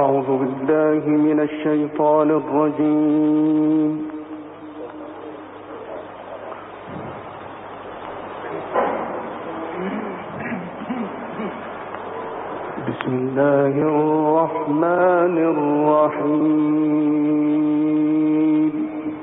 أعوذ بالله من الشيطان الرجيم. بسم الله الرحمن الرحيم.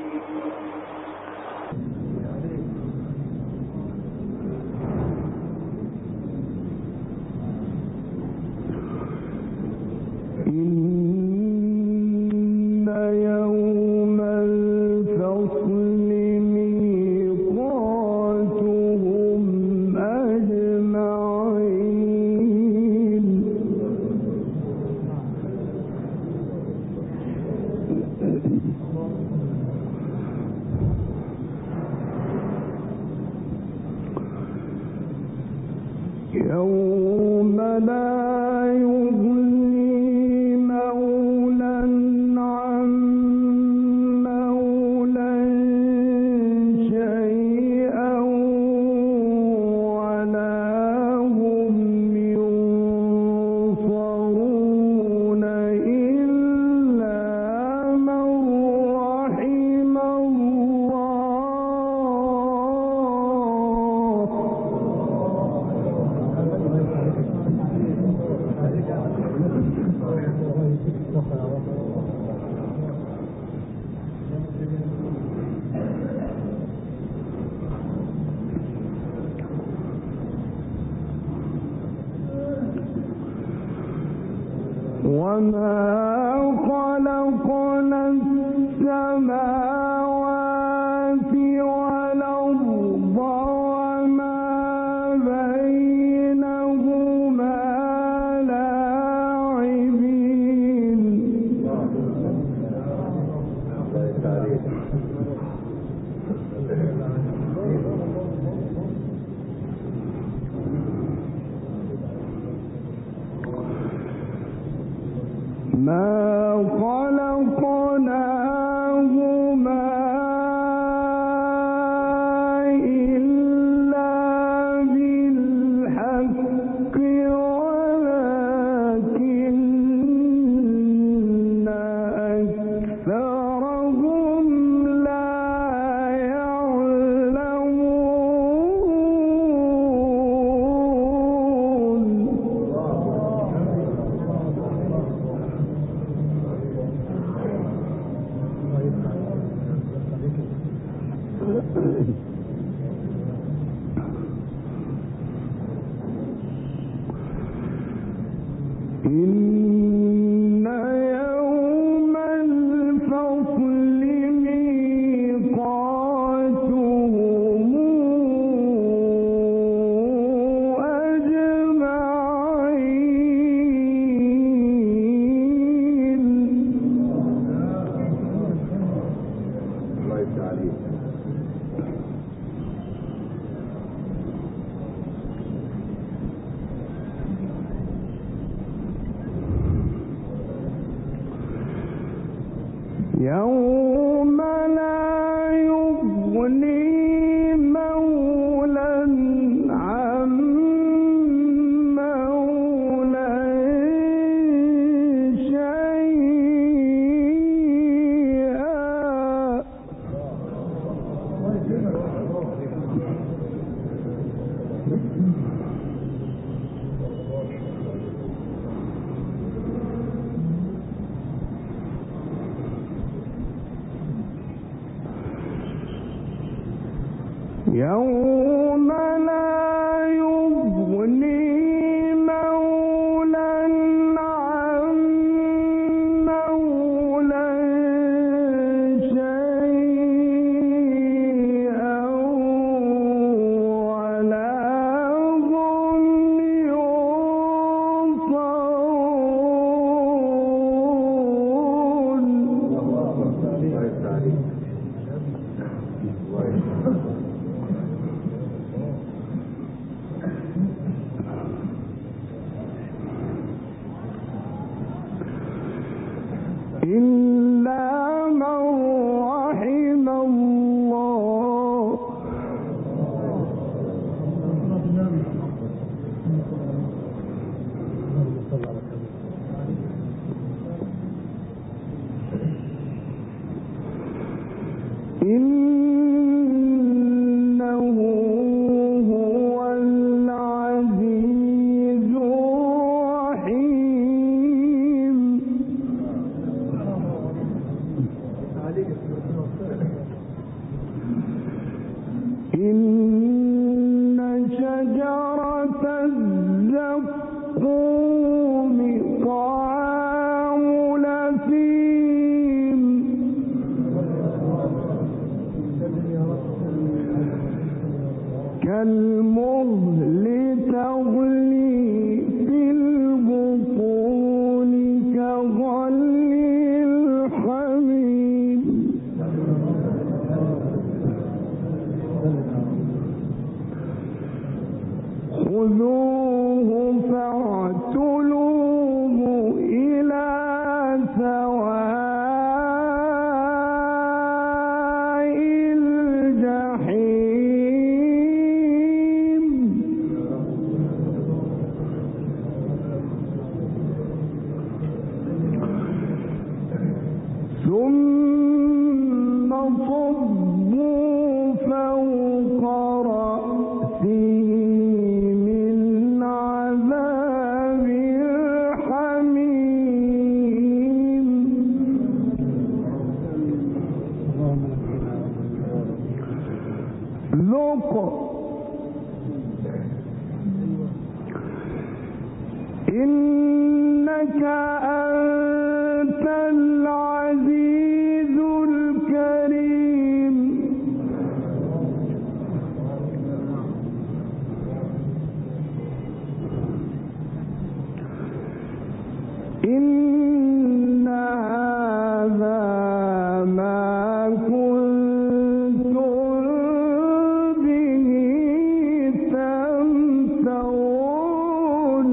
إن يوم الفصل ميقاتهم أجمعين. يوم لا يغني مولى عن مولى شيئا ولا هم ينصرون إلا من رحم وما خلقنا السماوات والأرض وما بينهما لاعبين. ما خلقناهما إلا بالحق ولكن أكثرهم لا يعلمون. إن يوم الفصل ميقاتهم أجمعين. يوم لا يغني مولى عن مولى شيئا. خذوه فاعتلوه إلى سواء الجحيم ثم صبوا فوق رأسه من عذاب الحميم ذق إنك أنت العزيز الكريم إن هذا ما كنتم به تمترون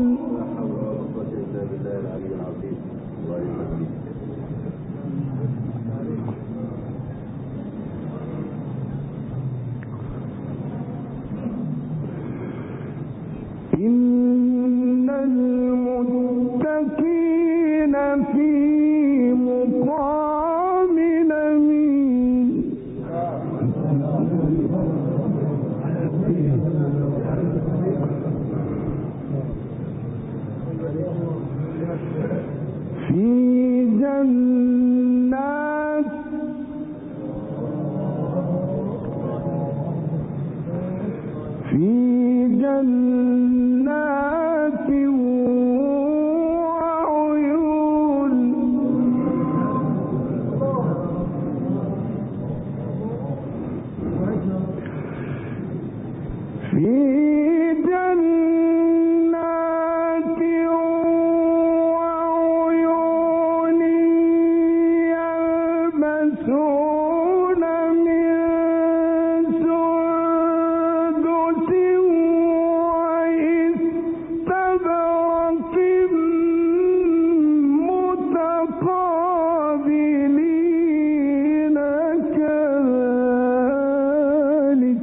إن المتقين في مقام أمين في جنات وعيون في جنات وعيون يلبسون من سندس واستبرق متقابلين كذلك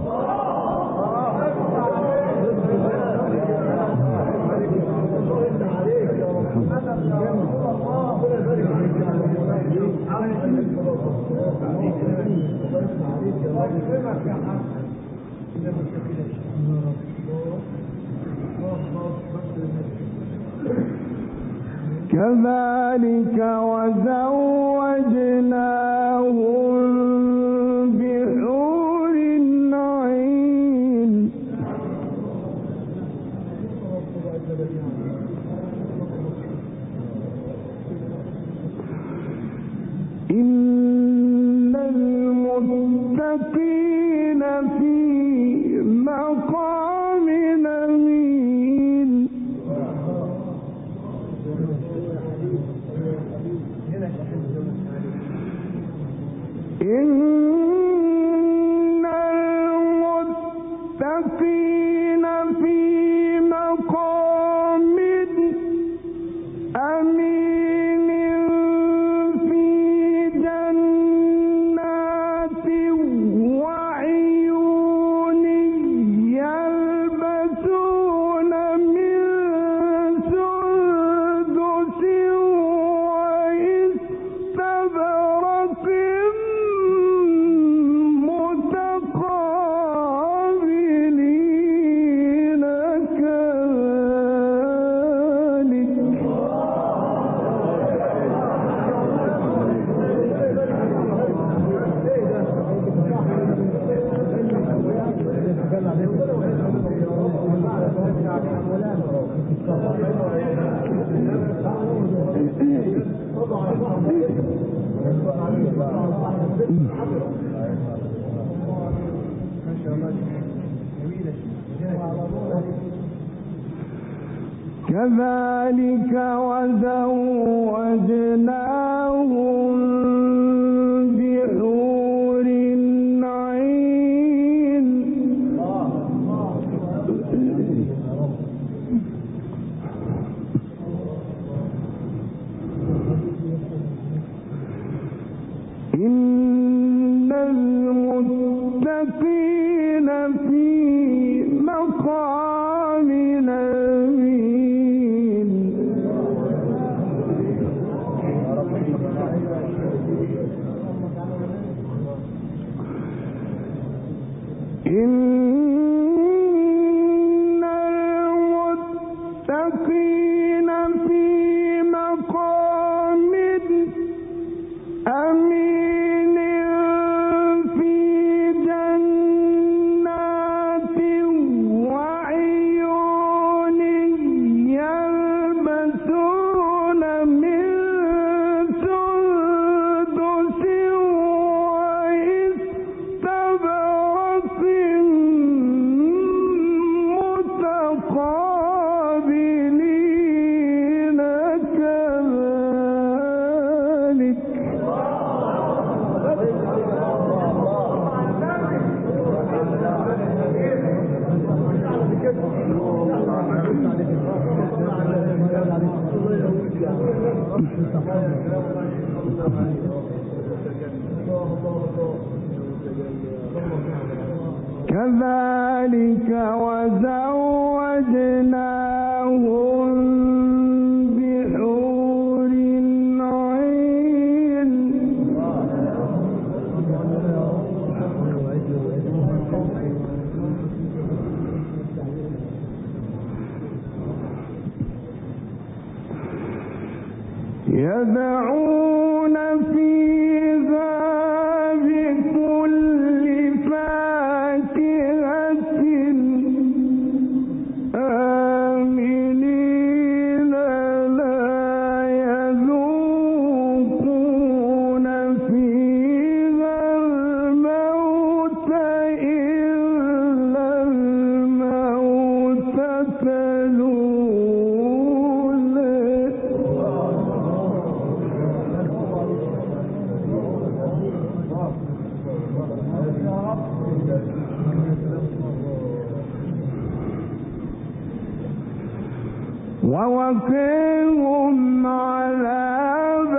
كذلك وزوجناهم بحور عين إن المتقين في مقام أمين إن المتقين في مقام أمين في جنات وعيون يلبسون من سندس واستبرق متقابلين كذلك كذلك وزوجناهم بحور عين للمتقين في مقام أمين في جنات وعيون يلبسون من سندس واستبرق متقابلين كذلك كذلك وزوجناهم بحور عين يدعون فيها بكل فاكهة آمنين لا يذوقون فيها الموت إلا الموتة الأولى ووقيهم عذاب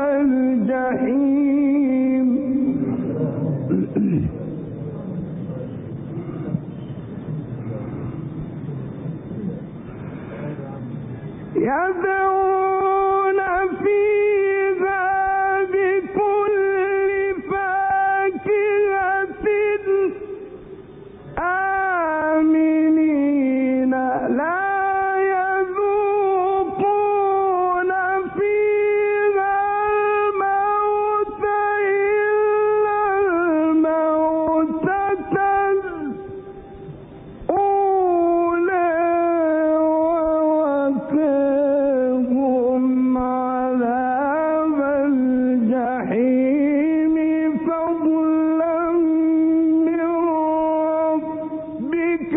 الجحيم يدعون فيها بكل فاكهة آمنين لا يذوقون فيها الموت إلا الموتة الأولى ووقاهم عذاب الجحيم فضلا من ربك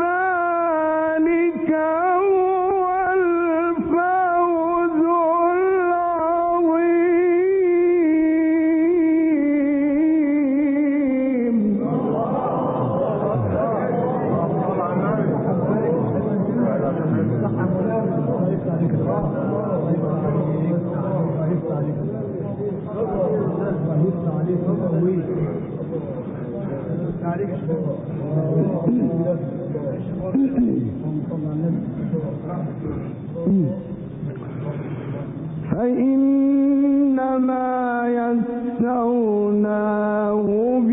ذلك هو الفوز العظيم فإنما يسرناه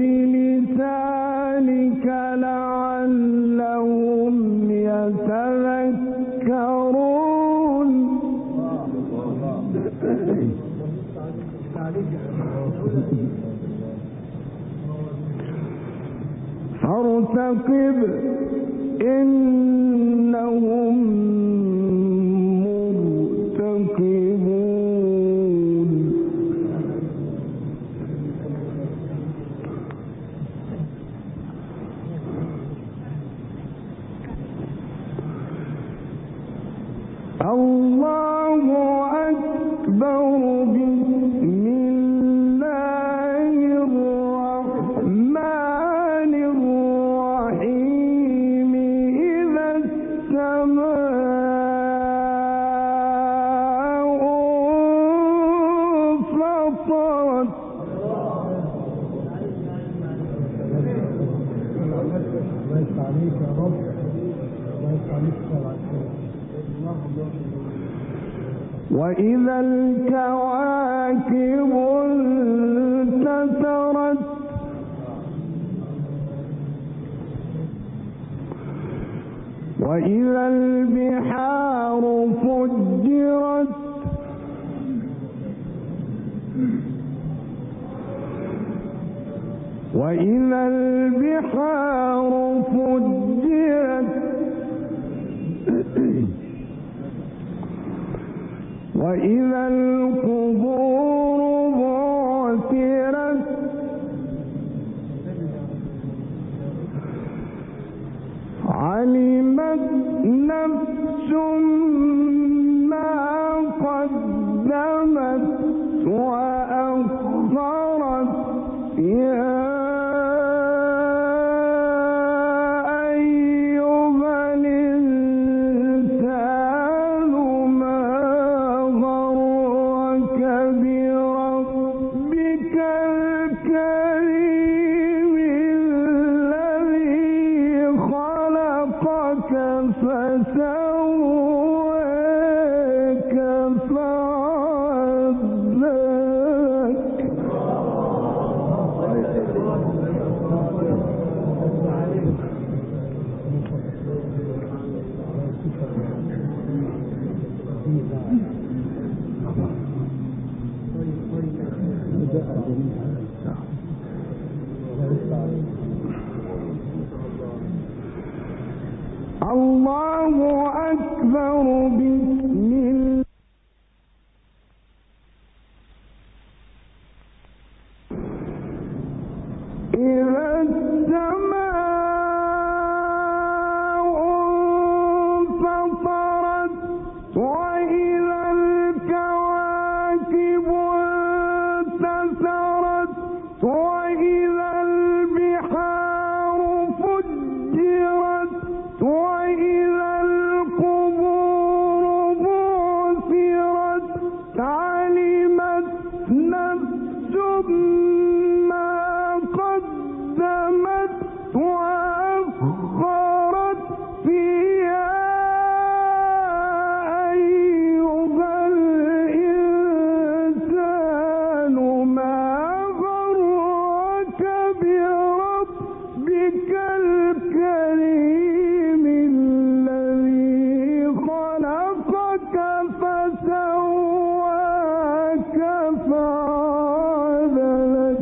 بلسانك لعلهم يتذكرون فارتقب إنهم مرتقبون الله أكبر بسم الله الرحمن الرحيم إذا السماء انفطرت وإذا الكواكب انتثرت وإذا البحار فجرت وإذا البحار فجرت وإذا القبور بعثرت علمت نفس ما قدمت وأخرت يا الله أكبر بسم الله إذا السماء انفطرت وإذا الكواكب انتثرت وإذا البحار فجرت وإذا القبور بعثرت علمت نفس ما قدمت وأخرت فيها أيها الإنسان ما غرك بربك الكريم الذي خلقك فسواك فعدلك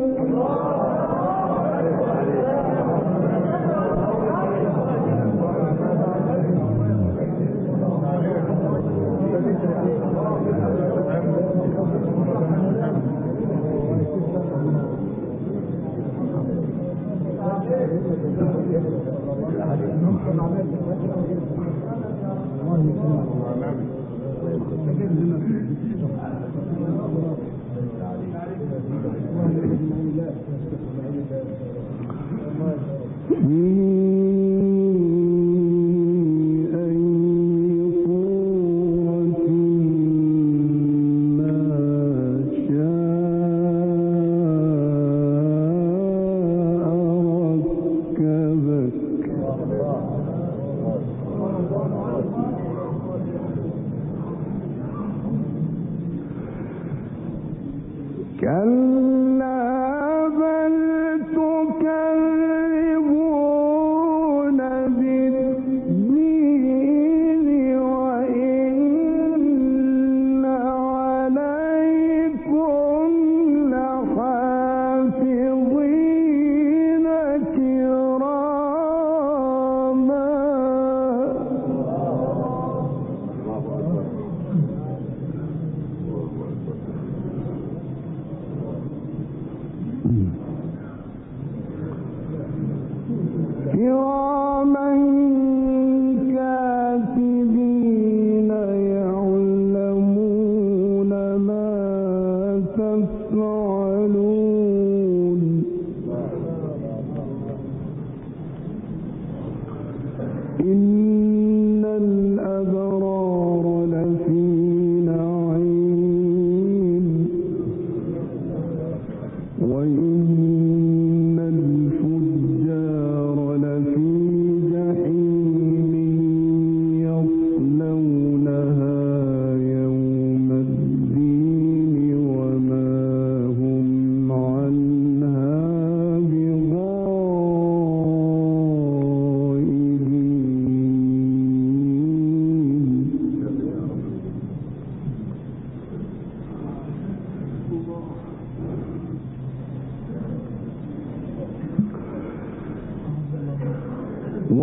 كلا بل تكذبون بالدين وإن عليكم لحافظين كراما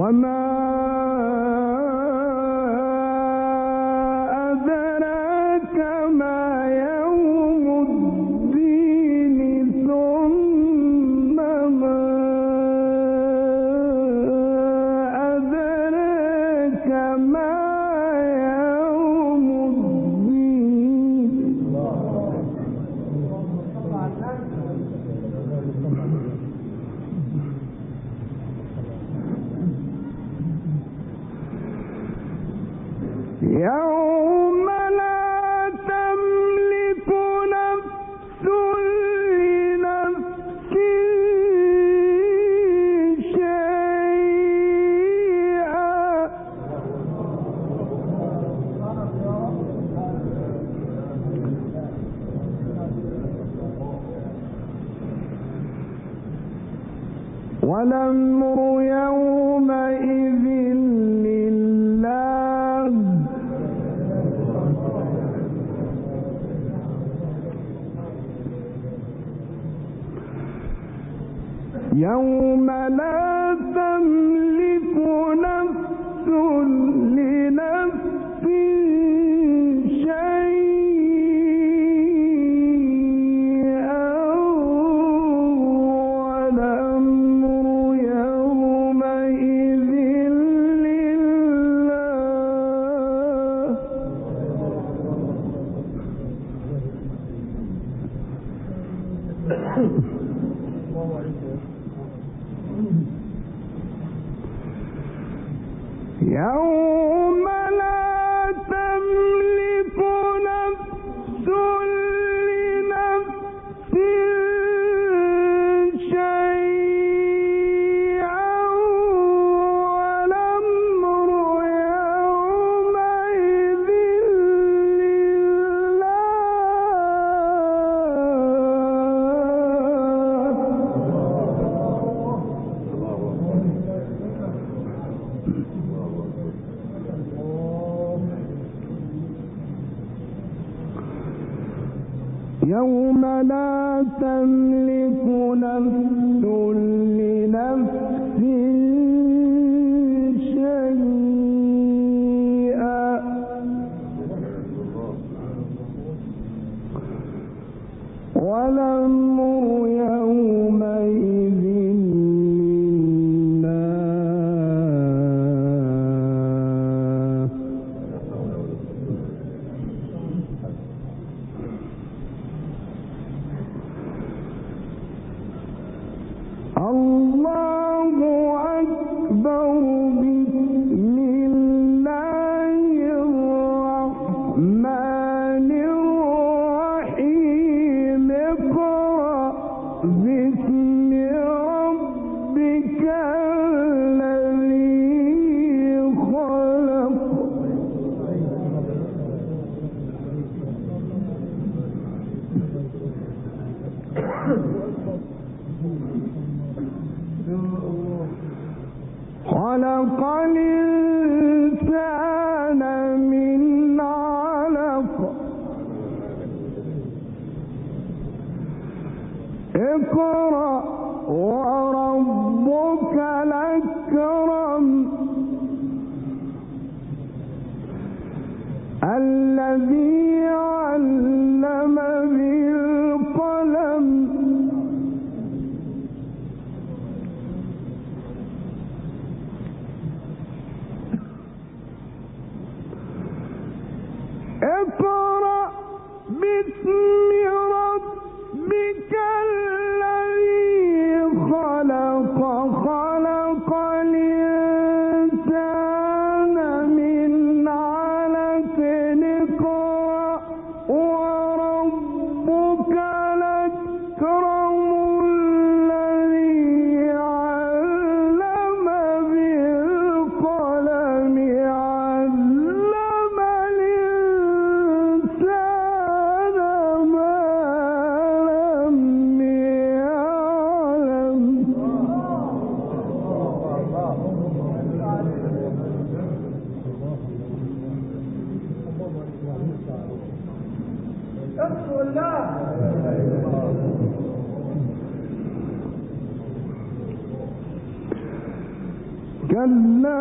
وما أدراك ما يوم الدين ثم ما أدراك ما يوم الدين يوم لا تملك نفس لنفس شيئا والأمر يومئذ لله يوم لا تملك نفس لنفس شيئا والأمر يومئذ لله يوم لا تملك نفس لنفس شيئا والأمر يومئذ يوم لا تملك نفس لنفس شيئا والأمر يومئذ لله الله أكبر بسم الله الرحمن الرحيم اقرأ باسم ربك الذي خلق خلق الإنسان من علق اقرأ وربك الأكرم الذي علم بالقلم اقرأ باسم ربك الذي خلق خلق الإنسان من علق اقرأ وربك الأكرم الذي علم بالقلم علم الإنسان ما لم يعلم كلا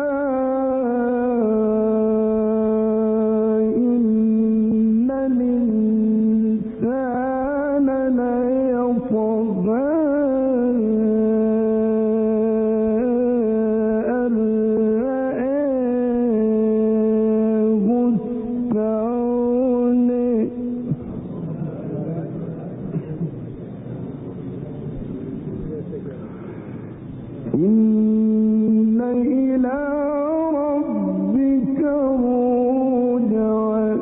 إن الإنسان ليطغى أن رآه استغنى إن إلى ربك الرجعى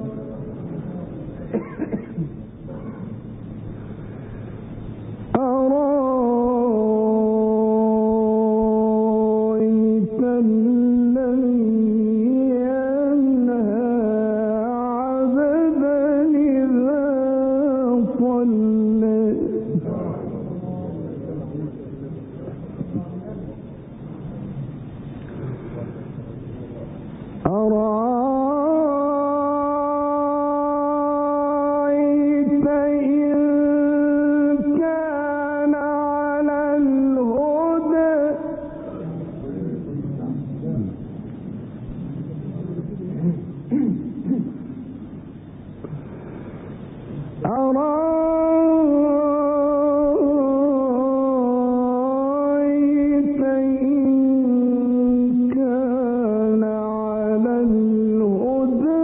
أرأيت الذي ينهى عبدا إذا صلى أرأيت إن كان على الهدى أرأيت إن كان على الهدى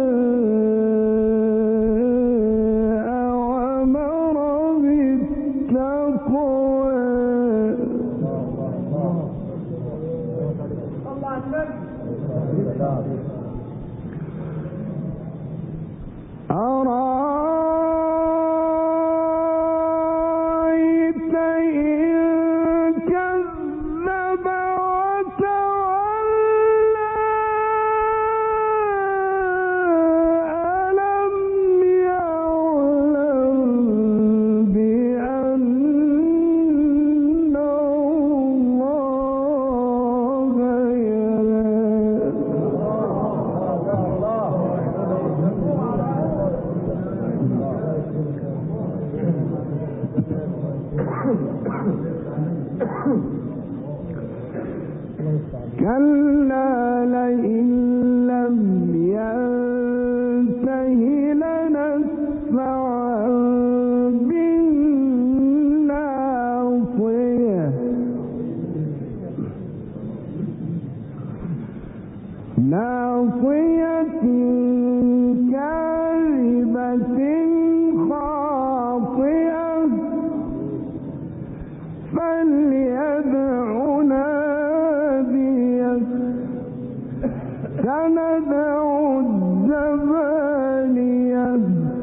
أوامر بالتقوى أرأيت إن كذب وتولى ألم يعلم بأن الله يرى كلا لئن لم ينته لنسفعا بالناصية ناصية كاذبة خاطئة فليدع ناديه سندع الزبانية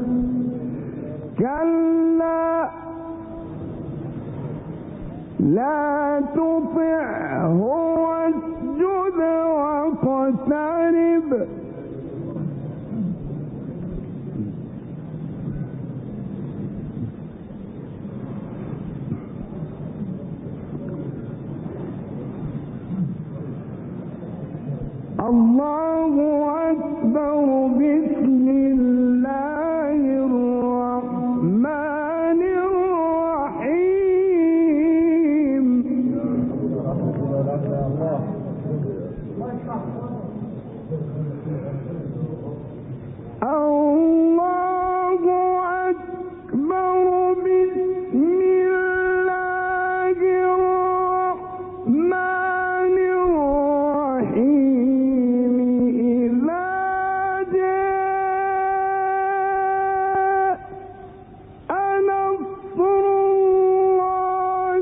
كلا لا تطعه واسجد واقترب الله أكبر بسم الله الرحمن الرحيم الله أكبر بسم الله الرحمن الرحيم إذا جاء نصر الله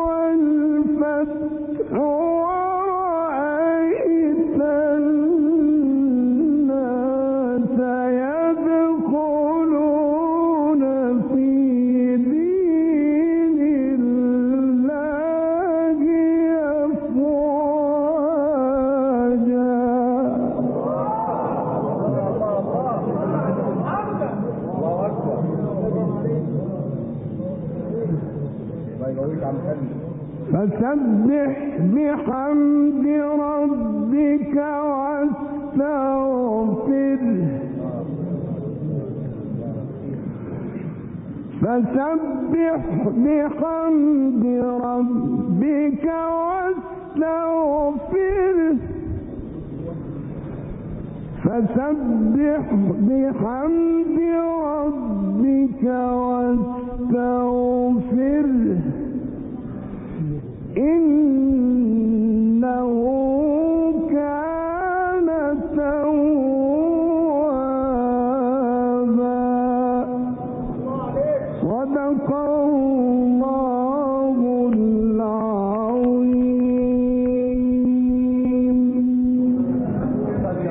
والفتح ورأيت الناس يدخلون في دين الله أفواجا فسبح بحمد ربك واستغفره فسبح بحمد ربك واستغفره واستغفره فسبح بحمد ربك واستغفره إنه كان توابا. صدق